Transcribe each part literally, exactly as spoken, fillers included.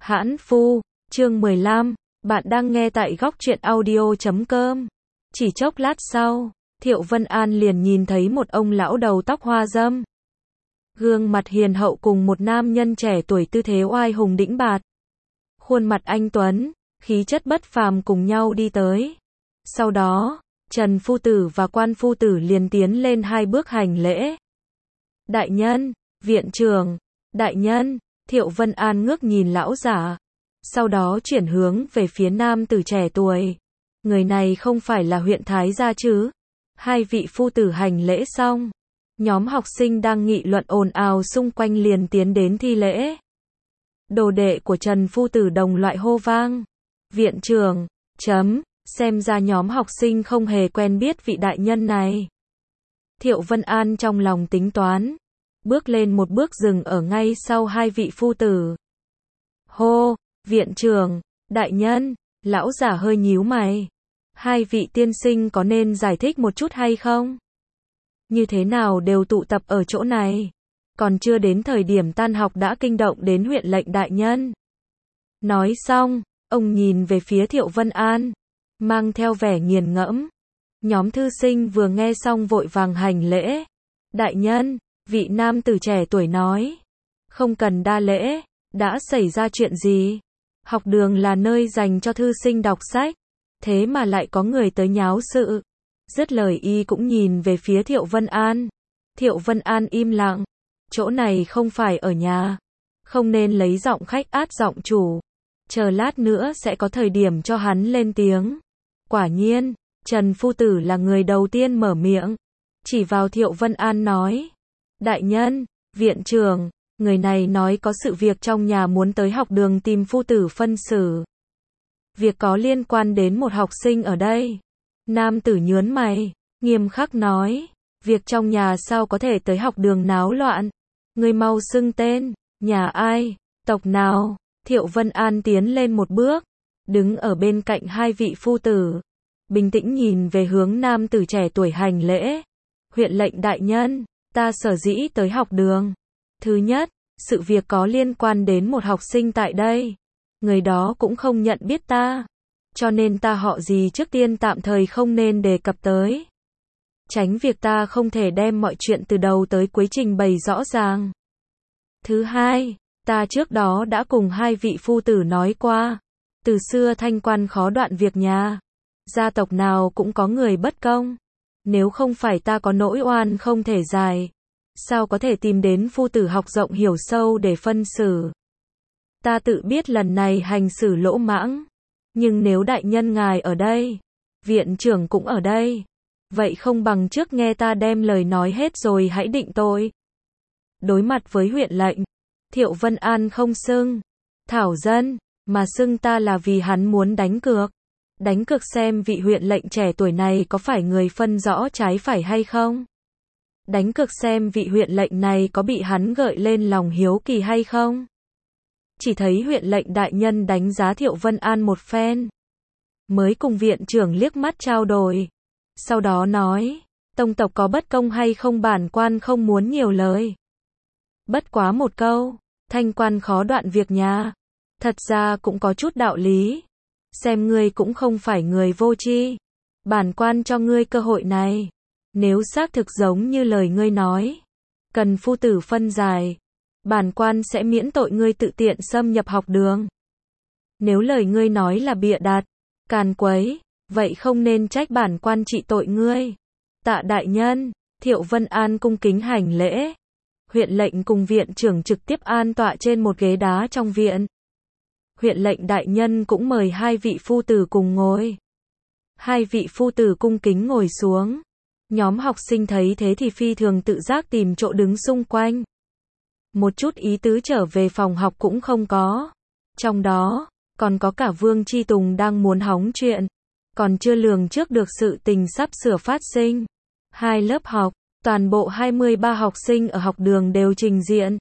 Hãn Phu, chương mười lăm, bạn đang nghe tại góc truyện audio chấm com. Chỉ chốc lát sau, Thiệu Vân An liền nhìn thấy một ông lão đầu tóc hoa râm. Gương mặt hiền hậu cùng một nam nhân trẻ tuổi tư thế oai hùng đĩnh bạt. Khuôn mặt anh tuấn, khí chất bất phàm cùng nhau đi tới. Sau đó, Trần Phu Tử và Quan Phu Tử liền tiến lên hai bước hành lễ. Đại nhân, viện trưởng, đại nhân. Thiệu Vân An ngước nhìn lão giả, sau đó chuyển hướng về phía nam tử trẻ tuổi. Người này không phải là huyện Thái gia chứ? Hai vị phu tử hành lễ xong, nhóm học sinh đang nghị luận ồn ào xung quanh liền tiến đến thi lễ. Đồ đệ của Trần Phu Tử đồng loại hô vang. Viện trưởng, chấm, xem ra nhóm học sinh không hề quen biết vị đại nhân này. Thiệu Vân An trong lòng tính toán, bước lên một bước dừng ở ngay sau hai vị phu tử. Hô, viện trưởng, đại nhân, lão giả hơi nhíu mày. Hai vị tiên sinh có nên giải thích một chút hay không? Như thế nào đều tụ tập ở chỗ này? Còn chưa đến thời điểm tan học đã kinh động đến huyện lệnh đại nhân. Nói xong, ông nhìn về phía Thiệu Vân An, mang theo vẻ nghiền ngẫm. Nhóm thư sinh vừa nghe xong vội vàng hành lễ. Đại nhân, vị nam tử trẻ tuổi nói. Không cần đa lễ, đã xảy ra chuyện gì? Học đường là nơi dành cho thư sinh đọc sách, thế mà lại có người tới nháo sự. Dứt lời y cũng nhìn về phía Thiệu Vân An. Thiệu Vân An im lặng. Chỗ này không phải ở nhà, không nên lấy giọng khách át giọng chủ. Chờ lát nữa sẽ có thời điểm cho hắn lên tiếng. Quả nhiên, Trần Phu Tử là người đầu tiên mở miệng, chỉ vào Thiệu Vân An nói. Đại nhân, viện trưởng, người này nói có sự việc trong nhà muốn tới học đường tìm Phu Tử phân xử. Việc có liên quan đến một học sinh ở đây. Nam tử nhớn mày, nghiêm khắc nói. Việc trong nhà sao có thể tới học đường náo loạn? Người mau xưng tên, nhà ai, tộc nào? Thiệu Vân An tiến lên một bước, đứng ở bên cạnh hai vị phu tử, bình tĩnh nhìn về hướng nam tử trẻ tuổi hành lễ. Huyện lệnh đại nhân, ta sở dĩ tới học đường. Thứ nhất, sự việc có liên quan đến một học sinh tại đây. Người đó cũng không nhận biết ta, cho nên ta họ gì trước tiên tạm thời không nên đề cập tới. Tránh việc ta không thể đem mọi chuyện từ đầu tới cuối trình bày rõ ràng. Thứ hai, ta trước đó đã cùng hai vị phu tử nói qua, từ xưa thanh quan khó đoạn việc nhà, gia tộc nào cũng có người bất công. Nếu không phải ta có nỗi oan không thể giải, sao có thể tìm đến phu tử học rộng hiểu sâu để phân xử. Ta tự biết lần này hành xử lỗ mãng, nhưng nếu đại nhân ngài ở đây, viện trưởng cũng ở đây, vậy không bằng trước nghe ta đem lời nói hết rồi hãy định tội. Đối mặt với huyện lệnh, Thiệu Vân An không xưng Thảo Dân, mà xưng ta là vì hắn muốn đánh cược. Đánh cược xem vị huyện lệnh trẻ tuổi này có phải người phân rõ trái phải hay không. Đánh cược xem vị huyện lệnh này có bị hắn gợi lên lòng hiếu kỳ hay không. Chỉ thấy huyện lệnh đại nhân đánh giá Thiệu Vân An một phen, mới cùng viện trưởng liếc mắt trao đổi. Sau đó nói, tông tộc có bất công hay không bản quan không muốn nhiều lời. Bất quá một câu, thanh quan khó đoạn việc nhà. Thật ra cũng có chút đạo lý. Xem ngươi cũng không phải người vô tri. Bản quan cho ngươi cơ hội này. Nếu xác thực giống như lời ngươi nói, cần phu tử phân giải, bản quan sẽ miễn tội ngươi tự tiện xâm nhập học đường. Nếu lời ngươi nói là bịa đặt, càn quấy, vậy không nên trách bản quan trị tội ngươi. Tạ đại nhân. Thiệu Vân An cung kính hành lễ. Huyện lệnh cùng viện trưởng trực tiếp an tọa trên một ghế đá trong viện. Huyện lệnh đại nhân cũng mời hai vị phu tử cùng ngồi. Hai vị phu tử cung kính ngồi xuống. Nhóm học sinh thấy thế thì phi thường tự giác tìm chỗ đứng xung quanh. Một chút ý tứ trở về phòng học cũng không có. Trong đó, còn có cả Vương Chi Tùng đang muốn hóng chuyện. Còn chưa lường trước được sự tình sắp sửa phát sinh. Hai lớp học, toàn bộ hai mươi ba học sinh ở học đường đều trình diện.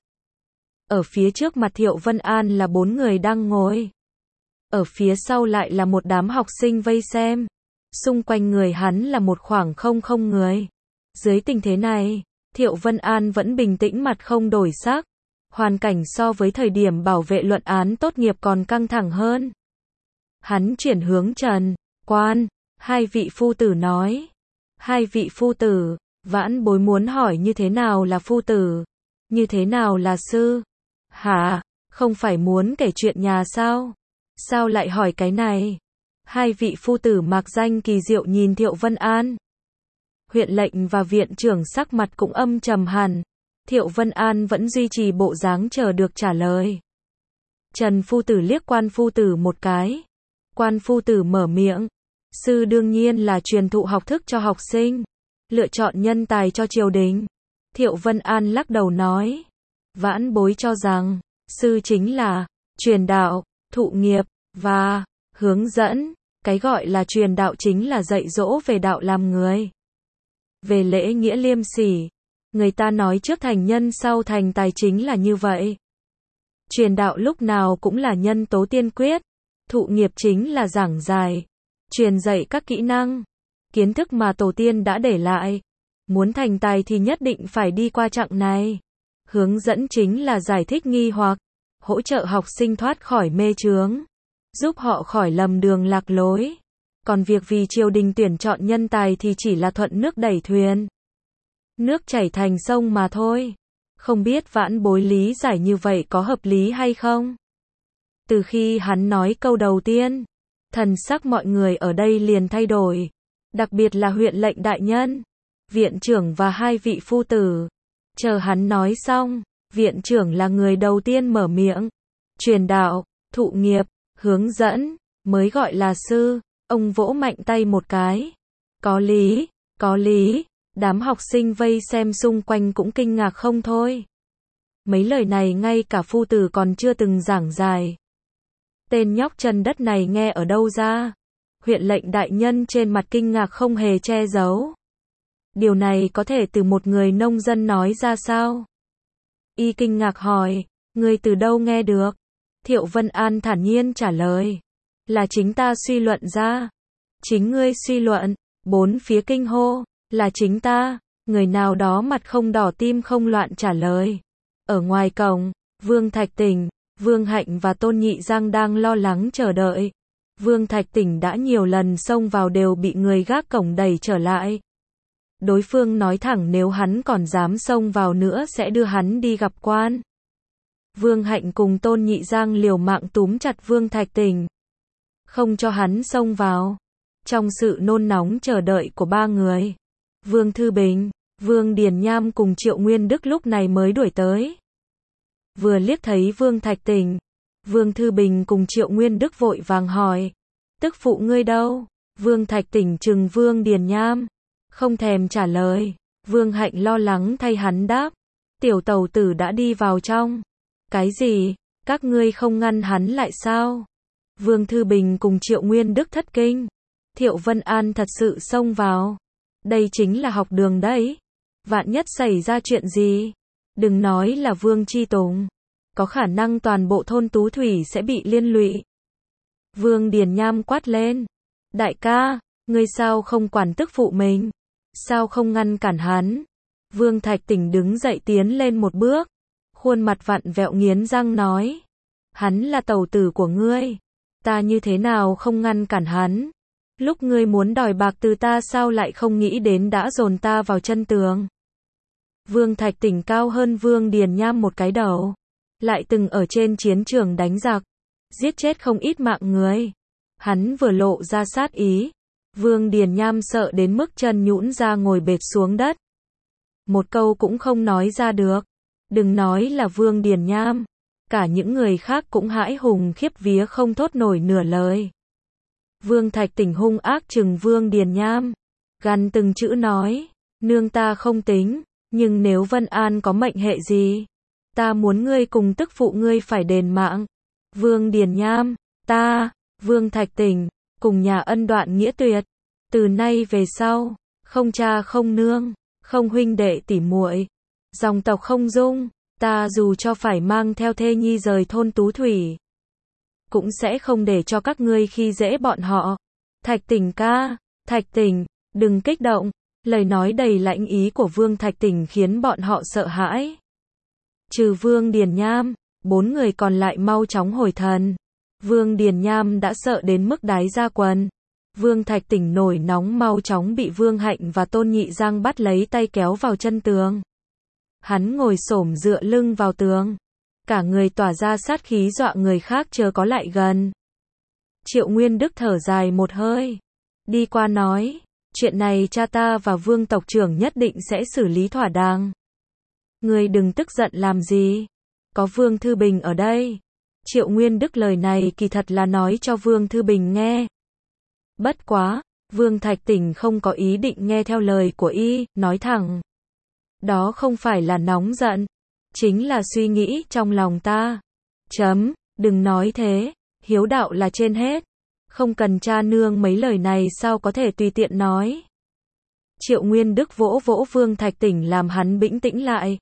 Ở phía trước mặt Thiệu Vân An là bốn người đang ngồi. Ở phía sau lại là một đám học sinh vây xem. Xung quanh người hắn là một khoảng không không người. Dưới tình thế này, Thiệu Vân An vẫn bình tĩnh mặt không đổi sắc. hoàn cảnh so với thời điểm bảo vệ luận án tốt nghiệp còn căng thẳng hơn. Hắn chuyển hướng Trần Quan, hai vị phu tử nói. Hai vị phu tử, Vãn Bối muốn hỏi như thế nào là phu tử? Như thế nào là sư? Hả? Không phải muốn kể chuyện nhà sao? Sao lại hỏi cái này? Hai vị phu tử mạc danh kỳ diệu nhìn Thiệu Vân An. Huyện lệnh và viện trưởng sắc mặt cũng âm trầm hẳn. Thiệu Vân An vẫn duy trì bộ dáng chờ được trả lời. Trần phu tử liếc Quan phu tử một cái. Quan phu tử mở miệng. Sư đương nhiên là truyền thụ học thức cho học sinh, lựa chọn nhân tài cho triều đình. Thiệu Vân An lắc đầu nói. Vãn Bối cho rằng, sư chính là truyền đạo, thụ nghiệp, và hướng dẫn. Cái gọi là truyền đạo chính là dạy dỗ về đạo làm người. Về lễ nghĩa liêm sỉ. Người ta nói trước thành nhân sau thành tài chính là như vậy. Truyền đạo lúc nào cũng là nhân tố tiên quyết. Thụ nghiệp chính là giảng giải, truyền dạy các kỹ năng, kiến thức mà tổ tiên đã để lại. Muốn thành tài thì nhất định phải đi qua chặng này. Hướng dẫn chính là giải thích nghi hoặc, hỗ trợ học sinh thoát khỏi mê chướng, giúp họ khỏi lầm đường lạc lối. Còn việc vì triều đình tuyển chọn nhân tài thì chỉ là thuận nước đẩy thuyền. Nước chảy thành sông mà thôi. Không biết Vãn Bối lý giải như vậy có hợp lý hay không? Từ khi hắn nói câu đầu tiên, thần sắc mọi người ở đây liền thay đổi. Đặc biệt là huyện lệnh đại nhân, viện trưởng và hai vị phu tử. Chờ hắn nói xong, viện trưởng là người đầu tiên mở miệng. Truyền đạo, thụ nghiệp, hướng dẫn, mới gọi là sư. Ông vỗ mạnh tay một cái. Có lý, có lý. Đám học sinh vây xem xung quanh cũng kinh ngạc không thôi. Mấy lời này ngay cả phu tử còn chưa từng giảng giải. Tên nhóc chân đất này nghe ở đâu ra? Huyện lệnh đại nhân trên mặt kinh ngạc không hề che giấu. Điều này có thể từ một người nông dân nói ra sao? Y kinh ngạc hỏi, ngươi từ đâu nghe được? Thiệu Vân An thản nhiên trả lời, là chính ta suy luận ra. Chính ngươi suy luận? Bốn phía kinh hô, là chính ta. Người nào đó mặt không đỏ tim không loạn trả lời. Ở ngoài cổng, Vương Thạch Tỉnh, Vương Hạnh và Tôn Nhị Giang đang lo lắng chờ đợi. Vương Thạch Tỉnh đã nhiều lần xông vào đều bị người gác cổng đẩy trở lại. Đối phương nói thẳng nếu hắn còn dám xông vào nữa sẽ đưa hắn đi gặp quan. Vương Hạnh cùng Tôn Nhị Giang liều mạng túm chặt Vương Thạch Tỉnh, không cho hắn xông vào. Trong sự nôn nóng chờ đợi của ba người, Vương Thư Bình, Vương Điền Nham cùng Triệu Nguyên Đức lúc này mới đuổi tới. Vừa liếc thấy Vương Thạch Tỉnh, Vương Thư Bình cùng Triệu Nguyên Đức vội vàng hỏi, tức phụ ngươi đâu? Vương Thạch Tỉnh trừng Vương Điền Nham, không thèm trả lời. Vương Hạnh lo lắng thay hắn đáp, tiểu tẩu tử đã đi vào trong. Cái gì? Các ngươi không ngăn hắn lại sao? Vương Thư Bình cùng Triệu Nguyên Đức thất kinh. Thiệu Vân An thật sự xông vào. Đây chính là học đường đấy. Vạn nhất xảy ra chuyện gì? Đừng nói là Vương Chi Tùng. Có khả năng toàn bộ thôn Tú Thủy sẽ bị liên lụy. Vương Điền Nham quát lên. Đại ca, ngươi sao không quản tức phụ mình? Sao không ngăn cản hắn? Vương Thạch Tỉnh đứng dậy tiến lên một bước. Khuôn mặt vặn vẹo nghiến răng nói. Hắn là tẩu tử của ngươi. Ta như thế nào không ngăn cản hắn? Lúc ngươi muốn đòi bạc từ ta sao lại không nghĩ đến đã dồn ta vào chân tường? Vương Thạch Tỉnh cao hơn Vương Điền Nham một cái đầu. Lại từng ở trên chiến trường đánh giặc, giết chết không ít mạng người. Hắn vừa lộ ra sát ý. Vương Điền Nham sợ đến mức chân nhũn ra ngồi bệt xuống đất. Một câu cũng không nói ra được. Đừng nói là Vương Điền Nham. Cả những người khác cũng hãi hùng khiếp vía không thốt nổi nửa lời. Vương Thạch Tỉnh hung ác trừng Vương Điền Nham. Gằn từng chữ nói. Nương ta không tính. Nhưng nếu Vân An có mệnh hệ gì, ta muốn ngươi cùng tức phụ ngươi phải đền mạng. Vương Điền Nham, ta, Vương Thạch Tỉnh, cùng nhà ân đoạn nghĩa tuyệt. Từ nay về sau, không cha không nương, không huynh đệ tỉ muội, dòng tộc không dung. Ta dù cho phải mang theo thê nhi rời thôn Tú Thủy, cũng sẽ không để cho các ngươi khi dễ bọn họ. Thạch Tỉnh ca, Thạch Tỉnh, đừng kích động. Lời nói đầy lãnh ý của Vương Thạch Tỉnh khiến bọn họ sợ hãi. Trừ Vương Điền Nham, bốn người còn lại mau chóng hồi thần. Vương Điền Nham đã sợ đến mức đái ra quần. Vương Thạch Tỉnh nổi nóng mau chóng bị Vương Hạnh và Tôn Nhị Giang bắt lấy tay kéo vào chân tường. Hắn ngồi xổm dựa lưng vào tường. Cả người tỏa ra sát khí dọa người khác chớ có lại gần. Triệu Nguyên Đức thở dài một hơi. Đi qua nói, chuyện này cha ta và Vương tộc trưởng nhất định sẽ xử lý thỏa đáng. Ngươi đừng tức giận làm gì. Có Vương Thư Bình ở đây. Triệu Nguyên Đức lời này kỳ thật là nói cho Vương Thư Bình nghe. Bất quá, Vương Thạch Tỉnh không có ý định nghe theo lời của y, nói thẳng. Đó không phải là nóng giận, chính là suy nghĩ trong lòng ta. Chấm, đừng nói thế, hiếu đạo là trên hết. Không cần cha nương mấy lời này sao có thể tùy tiện nói. Triệu Nguyên Đức vỗ vỗ Vương Thạch Tỉnh làm hắn bĩnh tĩnh lại.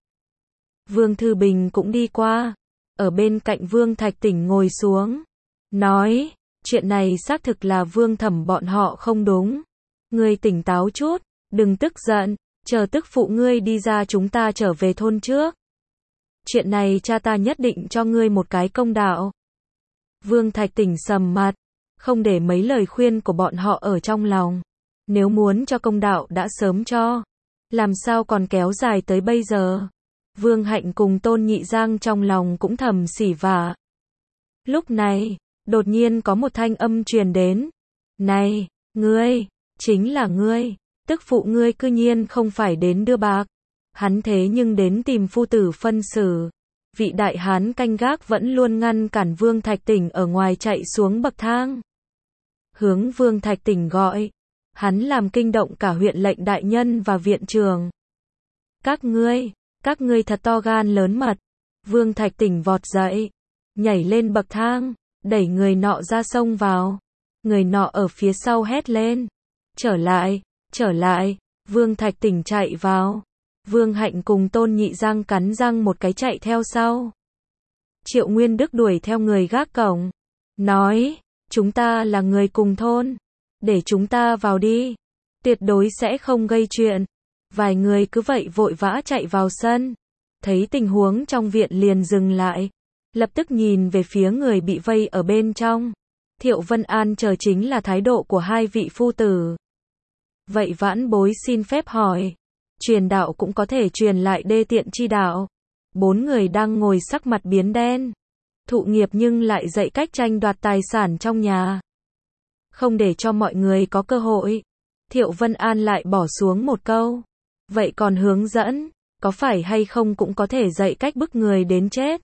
Vương Thư Bình cũng đi qua, ở bên cạnh Vương Thạch Tỉnh ngồi xuống. Nói, chuyện này xác thực là Vương Thẩm bọn họ không đúng. Ngươi tỉnh táo chút, đừng tức giận, chờ tức phụ ngươi đi ra chúng ta trở về thôn trước. Chuyện này cha ta nhất định cho ngươi một cái công đạo. Vương Thạch Tỉnh sầm mặt, không để mấy lời khuyên của bọn họ ở trong lòng. Nếu muốn cho công đạo đã sớm cho, làm sao còn kéo dài tới bây giờ. Vương Hạnh cùng Tôn Nhị Giang trong lòng cũng thầm xỉ vả. Lúc này, đột nhiên có một thanh âm truyền đến. Này, ngươi, chính là ngươi, tức phụ ngươi cư nhiên không phải đến đưa bạc. Hắn thế nhưng đến tìm phu tử phân xử. Vị đại hán canh gác vẫn luôn ngăn cản Vương Thạch Tỉnh ở ngoài chạy xuống bậc thang. Hướng Vương Thạch Tỉnh gọi. Hắn làm kinh động cả huyện lệnh đại nhân và viện trường. Các ngươi, các ngươi thật to gan lớn mật. Vương Thạch Tỉnh vọt dậy, nhảy lên bậc thang, đẩy người nọ ra sông vào. Người nọ ở phía sau hét lên. Trở lại, trở lại, Vương Thạch Tỉnh chạy vào. Vương Hạnh cùng Tôn Nhị Giang cắn răng một cái chạy theo sau. Triệu Nguyên Đức đuổi theo người gác cổng. Nói, chúng ta là người cùng thôn. Để chúng ta vào đi. Tuyệt đối sẽ không gây chuyện. Vài người cứ vậy vội vã chạy vào sân. Thấy tình huống trong viện liền dừng lại. Lập tức nhìn về phía người bị vây ở bên trong. Thiệu Vân An chờ chính là thái độ của hai vị phu tử. Vậy vãn bối xin phép hỏi. Truyền đạo cũng có thể truyền lại đê tiện chi đạo. Bốn người đang ngồi sắc mặt biến đen. Thụ nghiệp nhưng lại dạy cách tranh đoạt tài sản trong nhà. Không để cho mọi người có cơ hội. Thiệu Vân An lại bỏ xuống một câu. Vậy còn hướng dẫn, có phải hay không cũng có thể dạy cách bức người đến chết.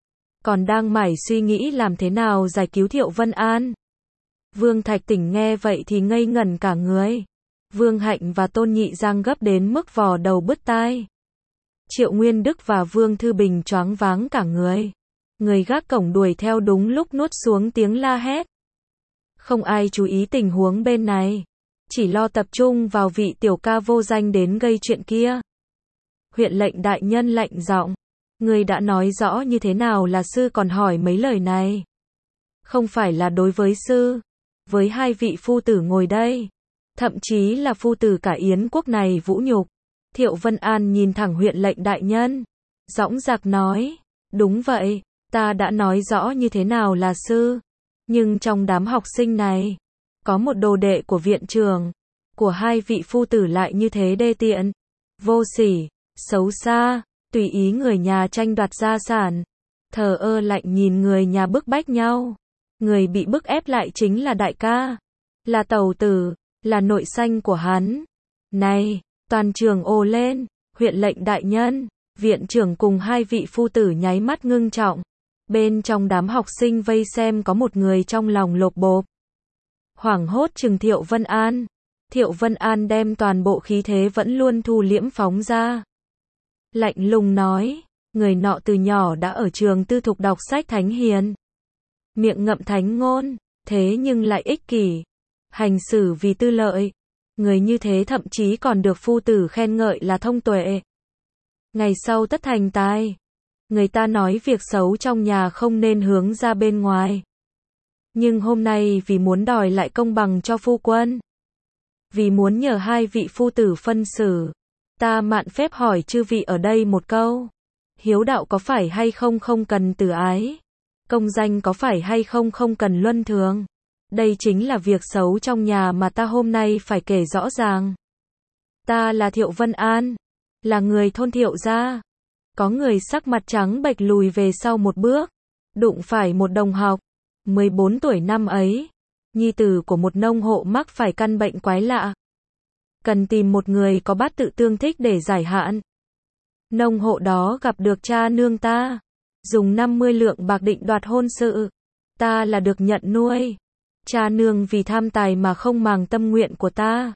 Còn đang mải suy nghĩ làm thế nào giải cứu Thiệu Vân An. Vương Thạch Tỉnh nghe vậy thì ngây ngẩn cả người. Vương Hạnh và Tôn Nhị Giang gấp đến mức vò đầu bứt tai. Triệu Nguyên Đức và Vương Thư Bình choáng váng cả người. Người gác cổng đuổi theo đúng lúc nuốt xuống tiếng la hét. Không ai chú ý tình huống bên này. Chỉ lo tập trung vào vị tiểu ca vô danh đến gây chuyện kia. Huyện lệnh đại nhân lạnh giọng. Người đã nói rõ như thế nào là sư còn hỏi mấy lời này. Không phải là đối với sư. Với hai vị phu tử ngồi đây. Thậm chí là phu tử cả Yến quốc này vũ nhục. Thiệu Vân An nhìn thẳng huyện lệnh đại nhân. Dõng dạc nói. Đúng vậy, ta đã nói rõ như thế nào là sư. Nhưng trong đám học sinh này, có một đồ đệ của viện trường, của hai vị phu tử lại như thế đê tiện, vô sỉ, xấu xa, tùy ý người nhà tranh đoạt gia sản, thờ ơ lạnh nhìn người nhà bức bách nhau. Người bị bức ép lại chính là đại ca, là tàu tử, là nội sanh của hắn. Này, toàn trường ồ lên, huyện lệnh đại nhân, viện trưởng cùng hai vị phu tử nháy mắt ngưng trọng. Bên trong đám học sinh vây xem có một người trong lòng lộp bộp. Hoảng hốt chừng Thiệu Vân An. Thiệu Vân An đem toàn bộ khí thế vẫn luôn thu liễm phóng ra. Lạnh lùng nói, người nọ từ nhỏ đã ở trường tư thục đọc sách thánh hiền. Miệng ngậm thánh ngôn, thế nhưng lại ích kỷ. Hành xử vì tư lợi. Người như thế thậm chí còn được phu tử khen ngợi là thông tuệ. Ngày sau tất thành tài. Người ta nói việc xấu trong nhà không nên hướng ra bên ngoài. Nhưng hôm nay vì muốn đòi lại công bằng cho phu quân. Vì muốn nhờ hai vị phu tử phân xử. Ta mạn phép hỏi chư vị ở đây một câu. Hiếu đạo có phải hay không không cần từ ái. Công danh có phải hay không không cần luân thường. Đây chính là việc xấu trong nhà mà ta hôm nay phải kể rõ ràng. Ta là Thiệu Vân An, là người thôn Thiệu gia. Có người sắc mặt trắng bệch lùi về sau một bước, đụng phải một đồng học, mười bốn tuổi năm ấy, nhi tử của một nông hộ mắc phải căn bệnh quái lạ. Cần tìm một người có bát tự tương thích để giải hạn. Nông hộ đó gặp được cha nương ta, dùng năm mươi lượng bạc định đoạt hôn sự. Ta là được nhận nuôi. Cha nương vì tham tài mà không màng tâm nguyện của ta.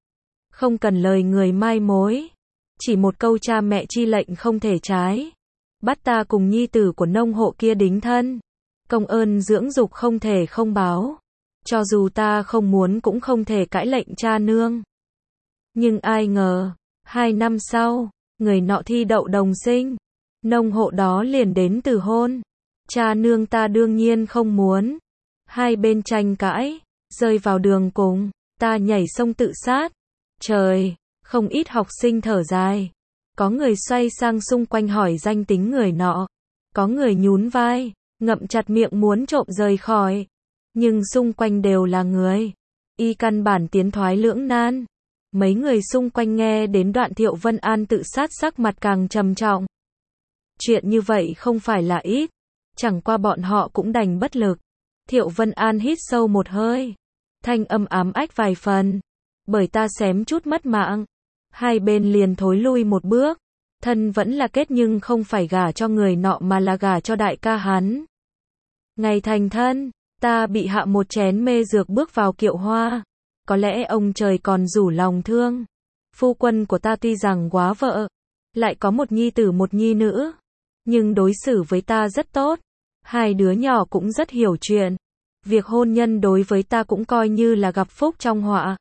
Không cần lời người mai mối, chỉ một câu cha mẹ chi lệnh không thể trái. Bắt ta cùng nhi tử của nông hộ kia đính thân. Công ơn dưỡng dục không thể không báo. Cho dù ta không muốn cũng không thể cãi lệnh cha nương. Nhưng ai ngờ, hai năm sau, người nọ thi đậu đồng sinh. Nông hộ đó liền đến từ hôn. Cha nương ta đương nhiên không muốn. Hai bên tranh cãi, rơi vào đường cùng, ta nhảy sông tự sát. Trời, không ít học sinh thở dài. Có người xoay sang xung quanh hỏi danh tính người nọ. Có người nhún vai, ngậm chặt miệng muốn trộm rời khỏi. Nhưng xung quanh đều là người. Y căn bản tiến thoái lưỡng nan. Mấy người xung quanh nghe đến đoạn Thiệu Vân An tự sát sắc mặt càng trầm trọng. Chuyện như vậy không phải là ít. Chẳng qua bọn họ cũng đành bất lực. Thiệu Vân An hít sâu một hơi. Thanh âm ám ách vài phần. Bởi ta xém chút mất mạng. Hai bên liền thối lui một bước. Thân vẫn là kết nhưng không phải gả cho người nọ mà là gả cho đại ca hắn. Ngày thành thân, ta bị hạ một chén mê dược bước vào kiệu hoa. Có lẽ ông trời còn rủ lòng thương. Phu quân của ta tuy rằng quá vợ, lại có một nhi tử một nhi nữ, nhưng đối xử với ta rất tốt. Hai đứa nhỏ cũng rất hiểu chuyện. Việc hôn nhân đối với ta cũng coi như là gặp phúc trong họa.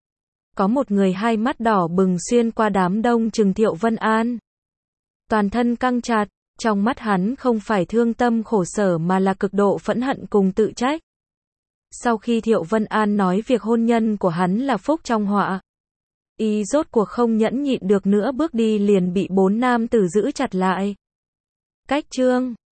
Có một người hai mắt đỏ bừng xuyên qua đám đông chừng Thiệu Vân An. Toàn thân căng chặt, trong mắt hắn không phải thương tâm khổ sở mà là cực độ phẫn hận cùng tự trách. Sau khi Thiệu Vân An nói việc hôn nhân của hắn là phúc trong họa, y rốt cuộc không nhẫn nhịn được nữa bước đi liền bị bốn nam tử giữ chặt lại. Cách chương